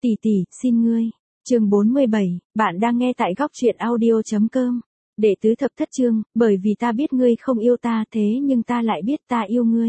Tỷ tỷ, xin ngươi. Chương 47, bạn đang nghe tại góc truyện audio.com. Đệ tứ thập thất chương, bởi vì ta biết ngươi không yêu ta thế nhưng ta lại biết ta yêu ngươi.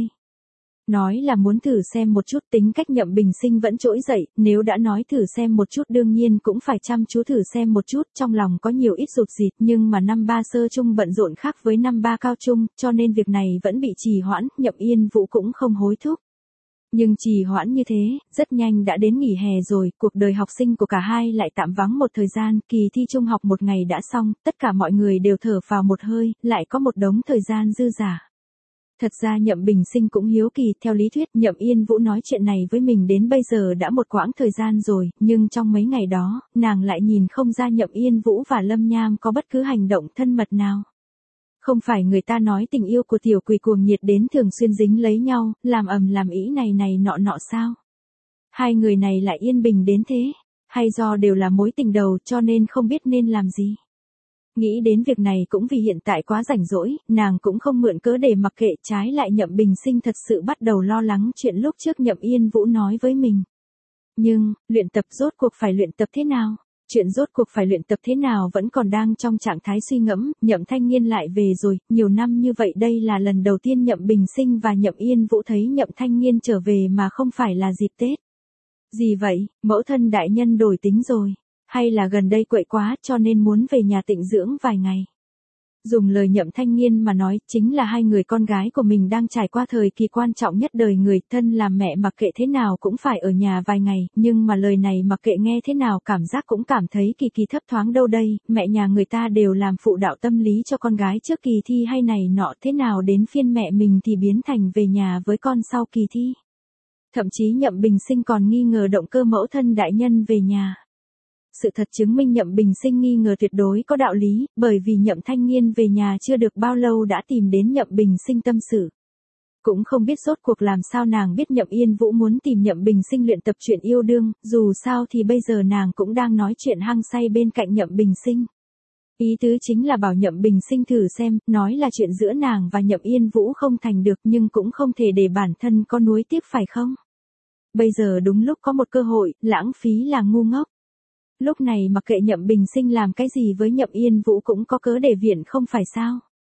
Nói là muốn thử xem một chút, tính cách Nhậm Bình Sinh vẫn trỗi dậy, nếu đã nói thử xem một chút đương nhiên cũng phải chăm chú thử xem một chút, trong lòng có nhiều ít rụt rịt, nhưng mà năm ba sơ trung bận rộn khác với năm ba cao trung, cho nên việc này vẫn bị trì hoãn, Nhậm Yên Vũ cũng không hối thúc. Nhưng trì hoãn như thế, rất nhanh đã đến nghỉ hè rồi, cuộc đời học sinh của cả hai lại tạm vắng một thời gian, kỳ thi trung học một ngày đã xong, tất cả mọi người đều thở phào một hơi, lại có một đống thời gian dư dả. Thật ra Nhậm Bình Sinh cũng hiếu kỳ, theo lý thuyết Nhậm Yên Vũ nói chuyện này với mình đến bây giờ đã một quãng thời gian rồi, nhưng trong mấy ngày đó, nàng lại nhìn không ra Nhậm Yên Vũ và Lâm Nham có bất cứ hành động thân mật nào. Không phải người ta nói tình yêu của tiểu quỷ cuồng nhiệt đến thường xuyên dính lấy nhau, làm ầm làm ĩ này nọ sao? Hai người này lại yên bình đến thế, hay do đều là mối tình đầu cho nên không biết nên làm gì? Nghĩ đến việc này cũng vì hiện tại quá rảnh rỗi, nàng cũng không mượn cớ để mặc kệ, trái lại Nhậm Bình Sinh thật sự bắt đầu lo lắng chuyện lúc trước Nhậm Yên Vũ nói với mình. Nhưng, luyện tập rốt cuộc phải luyện tập thế nào? Chuyện rốt cuộc phải luyện tập thế nào vẫn còn đang trong trạng thái suy ngẫm, Nhậm Thanh Nghiên lại về rồi, nhiều năm như vậy đây là lần đầu tiên Nhậm Bình Sinh và Nhậm Yên Vũ thấy Nhậm Thanh Nghiên trở về mà không phải là dịp Tết. Gì vậy, mẫu thân đại nhân đổi tính rồi, hay là gần đây quậy quá cho nên muốn về nhà tịnh dưỡng vài ngày. Dùng lời Nhậm Thanh Nghiên mà nói, chính là hai người con gái của mình đang trải qua thời kỳ quan trọng nhất đời người, thân làm mẹ mặc kệ thế nào cũng phải ở nhà vài ngày, nhưng mà lời này mặc kệ nghe thế nào cảm giác cũng cảm thấy kỳ thấp thoáng đâu đây, mẹ nhà người ta đều làm phụ đạo tâm lý cho con gái trước kỳ thi hay này nọ, thế nào đến phiên mẹ mình thì biến thành về nhà với con sau kỳ thi. Thậm chí Nhậm Bình Sinh còn nghi ngờ động cơ mẫu thân đại nhân về nhà. Sự thật chứng minh Nhậm Bình Sinh nghi ngờ tuyệt đối có đạo lý, bởi vì Nhậm Thanh Nghiên về nhà chưa được bao lâu đã tìm đến Nhậm Bình Sinh tâm sự. Cũng không biết rốt cuộc làm sao nàng biết Nhậm Yên Vũ muốn tìm Nhậm Bình Sinh luyện tập chuyện yêu đương, dù sao thì bây giờ nàng cũng đang nói chuyện hăng say bên cạnh Nhậm Bình Sinh. Ý tứ chính là bảo Nhậm Bình Sinh thử xem, nói là chuyện giữa nàng và Nhậm Yên Vũ không thành được nhưng cũng không thể để bản thân có nuối tiếc phải không? Bây giờ đúng lúc có một cơ hội, lãng phí là ngu ngốc. Lúc này mặc kệ Nhậm Bình Sinh làm cái gì với Nhậm Yên Vũ cũng có cớ để viện không phải sao.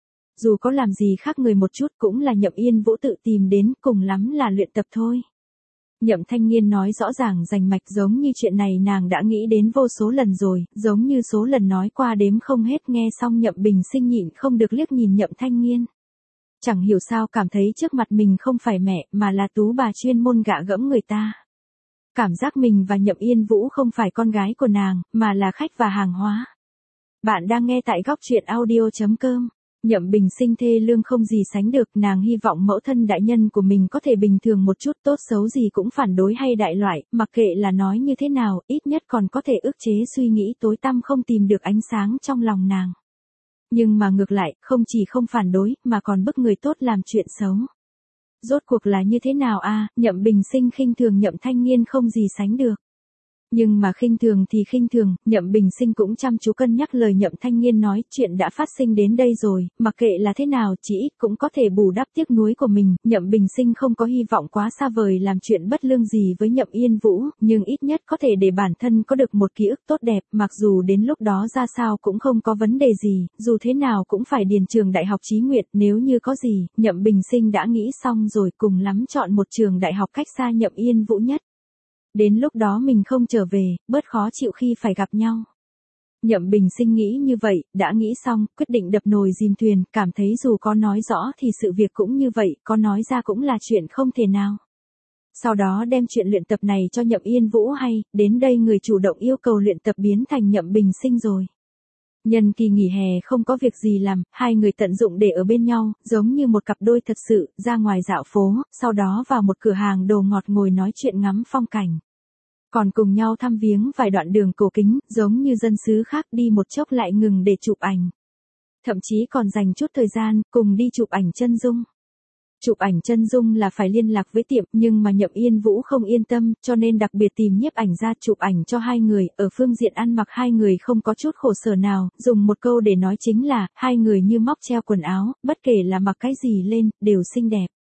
Dù có làm gì khác người một chút cũng là Nhậm Yên Vũ tự tìm đến, cùng lắm là luyện tập thôi. Nhậm Thanh Nghiên nói rõ ràng rành mạch, giống như chuyện này nàng đã nghĩ đến vô số lần rồi, giống như số lần nói qua đếm không hết. Nghe xong Nhậm Bình Sinh nhịn không được liếc nhìn Nhậm Thanh Nghiên. Chẳng hiểu sao cảm thấy trước mặt mình không phải mẹ mà là tú bà chuyên môn gạ gẫm người ta. Cảm giác mình và Nhậm Yên Vũ không phải con gái của nàng, mà là khách và hàng hóa. Bạn đang nghe tại góc truyện audio.com. Nhậm Bình Sinh thê lương không gì sánh được, nàng hy vọng mẫu thân đại nhân của mình có thể bình thường một chút, tốt xấu gì cũng phản đối hay đại loại, mặc kệ là nói như thế nào, ít nhất còn có thể ức chế suy nghĩ tối tăm không tìm được ánh sáng trong lòng nàng. Nhưng mà ngược lại, không chỉ không phản đối, mà còn bức người tốt làm chuyện xấu. Rốt cuộc là như thế nào a? Nhậm Bình Sinh khinh thường Nhậm Thanh Nghiên không gì sánh được. Nhưng mà khinh thường thì khinh thường, Nhậm Bình Sinh cũng chăm chú cân nhắc lời Nhậm Thanh Nghiên nói, chuyện đã phát sinh đến đây rồi, mặc kệ là thế nào chỉ ít cũng có thể bù đắp tiếc nuối của mình. Nhậm Bình Sinh không có hy vọng quá xa vời làm chuyện bất lương gì với Nhậm Yên Vũ, nhưng ít nhất có thể để bản thân có được một ký ức tốt đẹp, mặc dù đến lúc đó ra sao cũng không có vấn đề gì, dù thế nào cũng phải điền trường đại học Chí Nguyệt, nếu như có gì, Nhậm Bình Sinh đã nghĩ xong rồi, cùng lắm chọn một trường đại học cách xa Nhậm Yên Vũ nhất. Đến lúc đó mình không trở về, bớt khó chịu khi phải gặp nhau. Nhậm Bình Sinh nghĩ như vậy, đã nghĩ xong, quyết định đập nồi dìm thuyền, cảm thấy dù có nói rõ thì sự việc cũng như vậy, có nói ra cũng là chuyện không thể nào. Sau đó đem chuyện luyện tập này cho Nhậm Yên Vũ hay, đến đây người chủ động yêu cầu luyện tập biến thành Nhậm Bình Sinh rồi. Nhân kỳ nghỉ hè không có việc gì làm, hai người tận dụng để ở bên nhau, giống như một cặp đôi thật sự, ra ngoài dạo phố, sau đó vào một cửa hàng đồ ngọt ngồi nói chuyện ngắm phong cảnh. Còn cùng nhau thăm viếng vài đoạn đường cổ kính, giống như dân xứ khác đi một chốc lại ngừng để chụp ảnh. Thậm chí còn dành chút thời gian, cùng đi chụp ảnh chân dung. Chụp ảnh chân dung là phải liên lạc với tiệm, nhưng mà Nhậm Yên Vũ không yên tâm, cho nên đặc biệt tìm nhiếp ảnh ra chụp ảnh cho hai người, ở phương diện ăn mặc hai người không có chút khổ sở nào, dùng một câu để nói chính là, hai người như móc treo quần áo, bất kể là mặc cái gì lên, đều xinh đẹp.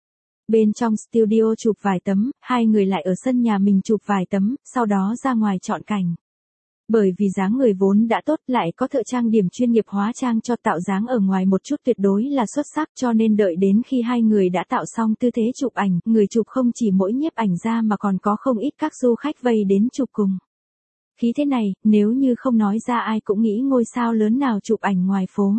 Bên trong studio chụp vài tấm, hai người lại ở sân nhà mình chụp vài tấm, sau đó ra ngoài chọn cảnh. Bởi vì dáng người vốn đã tốt lại có thợ trang điểm chuyên nghiệp hóa trang cho tạo dáng ở ngoài một chút tuyệt đối là xuất sắc, cho nên đợi đến khi hai người đã tạo xong tư thế chụp ảnh, người chụp không chỉ mỗi nhiếp ảnh ra mà còn có không ít các du khách vây đến chụp cùng. Khí thế này, nếu như không nói ra ai cũng nghĩ ngôi sao lớn nào chụp ảnh ngoài phố.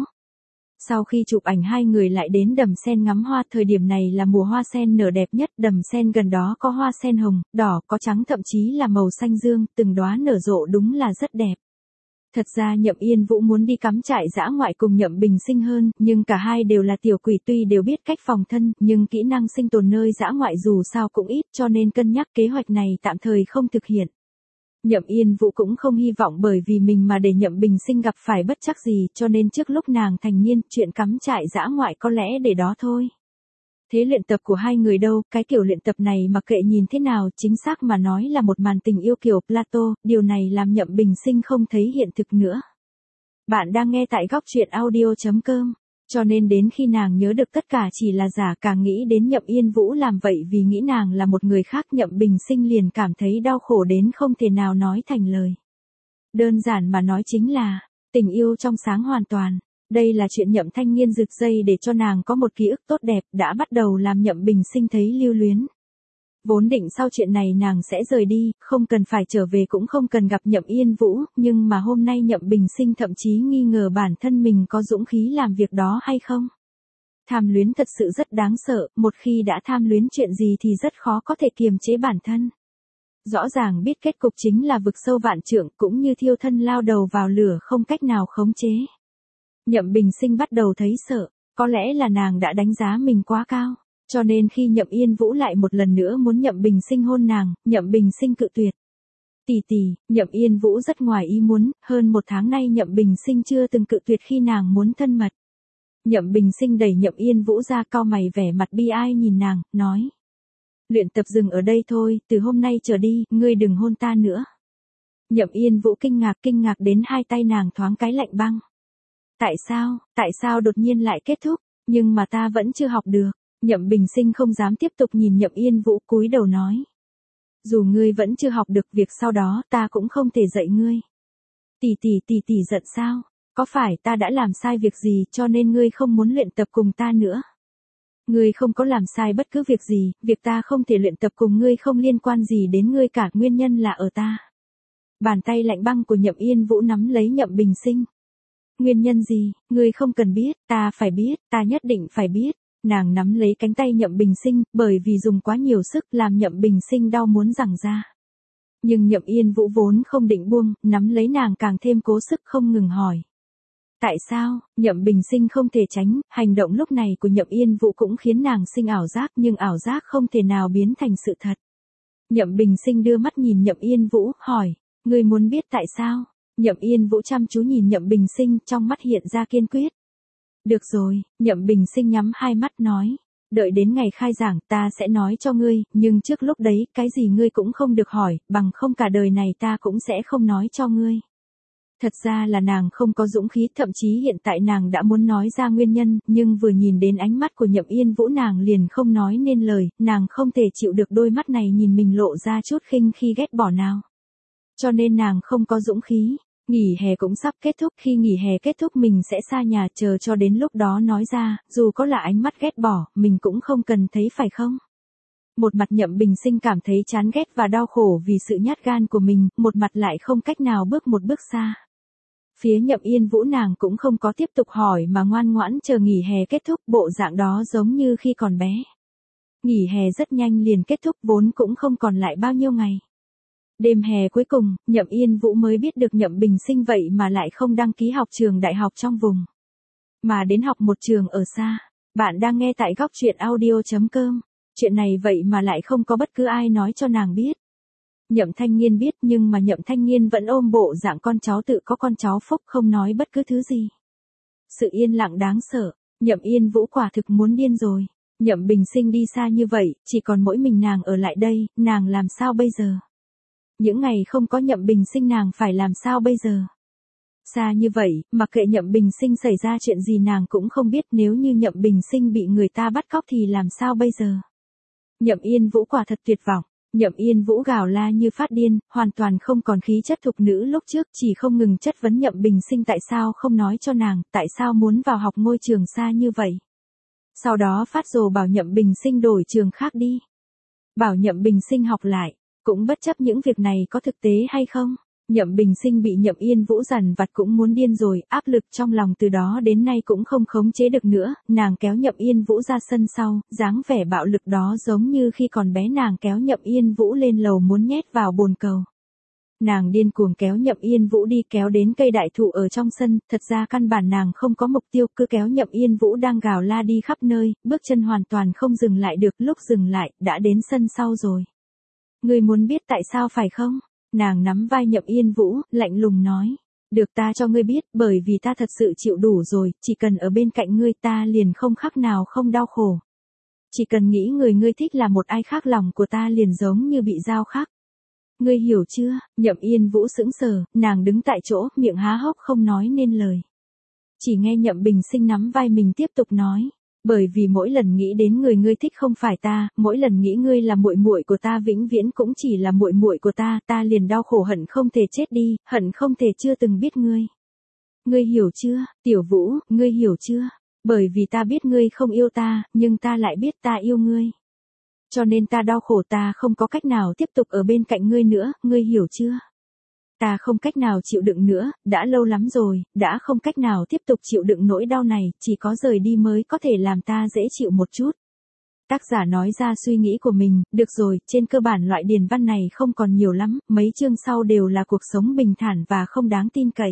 Sau khi chụp ảnh hai người lại đến đầm sen ngắm hoa, thời điểm này là mùa hoa sen nở đẹp nhất, đầm sen gần đó có hoa sen hồng, đỏ, có trắng thậm chí là màu xanh dương, từng đóa nở rộ đúng là rất đẹp. Thật ra Nhậm Yên Vũ muốn đi cắm trại dã ngoại cùng Nhậm Bình Sinh hơn, nhưng cả hai đều là tiểu quỷ, tuy đều biết cách phòng thân, nhưng kỹ năng sinh tồn nơi dã ngoại dù sao cũng ít, cho nên cân nhắc kế hoạch này tạm thời không thực hiện. Nhậm Yên Vũ cũng không hy vọng bởi vì mình mà để Nhậm Bình Sinh gặp phải bất trắc gì, cho nên trước lúc nàng thành niên, chuyện cắm trại dã ngoại có lẽ để đó thôi. Thế luyện tập của hai người đâu, cái kiểu luyện tập này mặc kệ nhìn thế nào, chính xác mà nói là một màn tình yêu kiểu Plato, điều này làm Nhậm Bình Sinh không thấy hiện thực nữa. Bạn đang nghe tại góc truyện audio.com. Cho nên đến khi nàng nhớ được tất cả chỉ là giả, càng nghĩ đến Nhậm Yên Vũ làm vậy vì nghĩ nàng là một người khác, Nhậm Bình Sinh liền cảm thấy đau khổ đến không thể nào nói thành lời. Đơn giản mà nói chính là, tình yêu trong sáng hoàn toàn. Đây là chuyện Nhậm Thanh Nghiên rực dây để cho nàng có một ký ức tốt đẹp, đã bắt đầu làm Nhậm Bình Sinh thấy lưu luyến. Vốn định sau chuyện này nàng sẽ rời đi, không cần phải trở về cũng không cần gặp Nhậm Yên Vũ, nhưng mà hôm nay Nhậm Bình Sinh thậm chí nghi ngờ bản thân mình có dũng khí làm việc đó hay không. Tham luyến thật sự rất đáng sợ, một khi đã tham luyến chuyện gì thì rất khó có thể kiềm chế bản thân. Rõ ràng biết kết cục chính là vực sâu vạn trượng, cũng như thiêu thân lao đầu vào lửa không cách nào khống chế. Nhậm Bình Sinh bắt đầu thấy sợ, có lẽ là nàng đã đánh giá mình quá cao. Cho nên khi Nhậm Yên Vũ lại một lần nữa muốn Nhậm Bình Sinh hôn nàng, Nhậm Bình Sinh cự tuyệt. Tỷ tỷ, Nhậm Yên Vũ rất ngoài ý muốn, hơn một tháng nay Nhậm Bình Sinh chưa từng cự tuyệt khi nàng muốn thân mật. Nhậm Bình Sinh đẩy Nhậm Yên Vũ ra, cau mày vẻ mặt bi ai nhìn nàng, nói. Luyện tập dừng ở đây thôi, từ hôm nay trở đi, ngươi đừng hôn ta nữa. Nhậm Yên Vũ kinh ngạc đến hai tay nàng thoáng cái lạnh băng. Tại sao đột nhiên lại kết thúc, nhưng mà ta vẫn chưa học được. Nhậm Bình Sinh không dám tiếp tục nhìn Nhậm Yên Vũ, cúi đầu nói. Dù ngươi vẫn chưa học được, việc sau đó ta cũng không thể dạy ngươi. Tỷ giận sao? Có phải ta đã làm sai việc gì cho nên ngươi không muốn luyện tập cùng ta nữa? Ngươi không có làm sai bất cứ việc gì, việc ta không thể luyện tập cùng ngươi không liên quan gì đến ngươi cả, nguyên nhân là ở ta. Bàn tay lạnh băng của Nhậm Yên Vũ nắm lấy Nhậm Bình Sinh. Nguyên nhân gì, ngươi không cần biết, ta phải biết, ta nhất định phải biết. Nàng nắm lấy cánh tay Nhậm Bình Sinh, bởi vì dùng quá nhiều sức làm Nhậm Bình Sinh đau muốn giằng ra. Nhưng Nhậm Yên Vũ vốn không định buông, nắm lấy nàng càng thêm cố sức không ngừng hỏi. Tại sao? Nhậm Bình Sinh không thể tránh, hành động lúc này của Nhậm Yên Vũ cũng khiến nàng sinh ảo giác, nhưng ảo giác không thể nào biến thành sự thật. Nhậm Bình Sinh đưa mắt nhìn Nhậm Yên Vũ, hỏi, ngươi muốn biết tại sao? Nhậm Yên Vũ chăm chú nhìn Nhậm Bình Sinh, trong mắt hiện ra kiên quyết. Được rồi, Nhậm Bình Sinh nhắm hai mắt nói. Đợi đến ngày khai giảng ta sẽ nói cho ngươi, nhưng trước lúc đấy, cái gì ngươi cũng không được hỏi, bằng không cả đời này ta cũng sẽ không nói cho ngươi. Thật ra là nàng không có dũng khí, thậm chí hiện tại nàng đã muốn nói ra nguyên nhân, nhưng vừa nhìn đến ánh mắt của Nhậm Yên Vũ nàng liền không nói nên lời, nàng không thể chịu được đôi mắt này nhìn mình lộ ra chút khinh khi ghét bỏ nào. Cho nên nàng không có dũng khí. Nghỉ hè cũng sắp kết thúc, khi nghỉ hè kết thúc mình sẽ xa nhà, chờ cho đến lúc đó nói ra, dù có là ánh mắt ghét bỏ, mình cũng không cần thấy phải không? Một mặt Nhậm Bình Sinh cảm thấy chán ghét và đau khổ vì sự nhát gan của mình, một mặt lại không cách nào bước một bước xa. Phía Nhậm Yên Vũ nàng cũng không có tiếp tục hỏi mà ngoan ngoãn chờ nghỉ hè kết thúc, bộ dạng đó giống như khi còn bé. Nghỉ hè rất nhanh liền kết thúc, vốn cũng không còn lại bao nhiêu ngày. Đêm hè cuối cùng, Nhậm Yên Vũ mới biết được Nhậm Bình Sinh vậy mà lại không đăng ký học trường đại học trong vùng, mà đến học một trường ở xa. Bạn đang nghe tại góc truyện audio.com. Chuyện này vậy mà lại không có bất cứ ai nói cho nàng biết. Nhậm Thanh Nghiên biết, nhưng mà Nhậm Thanh Nghiên vẫn ôm bộ dạng con cháu tự có con cháu phúc, không nói bất cứ thứ gì. Sự yên lặng đáng sợ, Nhậm Yên Vũ quả thực muốn điên rồi. Nhậm Bình Sinh đi xa như vậy, chỉ còn mỗi mình nàng ở lại đây, nàng làm sao bây giờ? Những ngày không có Nhậm Bình Sinh nàng phải làm sao bây giờ? Xa như vậy, mặc kệ Nhậm Bình Sinh xảy ra chuyện gì nàng cũng không biết, nếu như Nhậm Bình Sinh bị người ta bắt cóc thì làm sao bây giờ? Nhậm Yên Vũ quả thật tuyệt vọng. Nhậm Yên Vũ gào la như phát điên, hoàn toàn không còn khí chất thục nữ lúc trước, chỉ không ngừng chất vấn Nhậm Bình Sinh tại sao không nói cho nàng, tại sao muốn vào học ngôi trường xa như vậy. Sau đó phát rồ bảo Nhậm Bình Sinh đổi trường khác đi. Bảo Nhậm Bình Sinh học lại, cũng bất chấp những việc này có thực tế hay không. Nhậm Bình Sinh bị Nhậm Yên Vũ dằn vặt cũng muốn điên rồi, áp lực trong lòng từ đó đến nay cũng không khống chế được nữa, nàng kéo Nhậm Yên Vũ ra sân sau, dáng vẻ bạo lực đó giống như khi còn bé nàng kéo Nhậm Yên Vũ lên lầu muốn nhét vào bồn cầu. Nàng điên cuồng kéo Nhậm Yên Vũ đi, kéo đến cây đại thụ ở trong sân, thật ra căn bản nàng không có mục tiêu, cứ kéo Nhậm Yên Vũ đang gào la đi khắp nơi, bước chân hoàn toàn không dừng lại được, lúc dừng lại, đã đến sân sau rồi. Ngươi muốn biết tại sao phải không? Nàng nắm vai Nhậm Yên Vũ, lạnh lùng nói. Được, ta cho ngươi biết, bởi vì ta thật sự chịu đủ rồi, chỉ cần ở bên cạnh ngươi ta liền không khác nào không đau khổ. Chỉ cần nghĩ người ngươi thích là một ai khác, lòng của ta liền giống như bị dao khắc. Ngươi hiểu chưa? Nhậm Yên Vũ sững sờ, nàng đứng tại chỗ, miệng há hốc không nói nên lời. Chỉ nghe Nhậm Bình Sinh nắm vai mình tiếp tục nói. Bởi vì mỗi lần nghĩ đến người ngươi thích không phải ta, mỗi lần nghĩ ngươi là muội muội của ta, vĩnh viễn cũng chỉ là muội muội của ta, ta liền đau khổ hận không thể chết đi, hận không thể chưa từng biết ngươi. Ngươi hiểu chưa, Tiểu Vũ, ngươi hiểu chưa? Bởi vì ta biết ngươi không yêu ta, nhưng ta lại biết ta yêu ngươi. Cho nên ta đau khổ, ta không có cách nào tiếp tục ở bên cạnh ngươi nữa, ngươi hiểu chưa? Ta không cách nào chịu đựng nữa, đã lâu lắm rồi, đã không cách nào tiếp tục chịu đựng nỗi đau này, chỉ có rời đi mới có thể làm ta dễ chịu một chút. Tác giả nói ra suy nghĩ của mình, được rồi, trên cơ bản loại điền văn này không còn nhiều lắm, mấy chương sau đều là cuộc sống bình thản và không đáng tin cậy.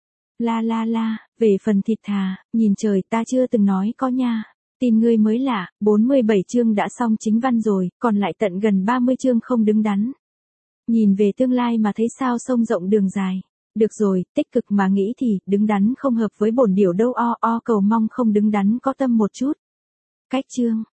La la la, về phần thịt thà, nhìn trời, ta chưa từng nói có nha. Tin ngươi mới lạ, 47 chương đã xong chính văn rồi, còn lại tận gần 30 chương không đứng đắn. Nhìn về tương lai mà thấy sao sông rộng đường dài. Được rồi, tích cực mà nghĩ thì, đứng đắn không hợp với bổn điểu đâu, cầu mong không đứng đắn có tâm một chút. Cách chương.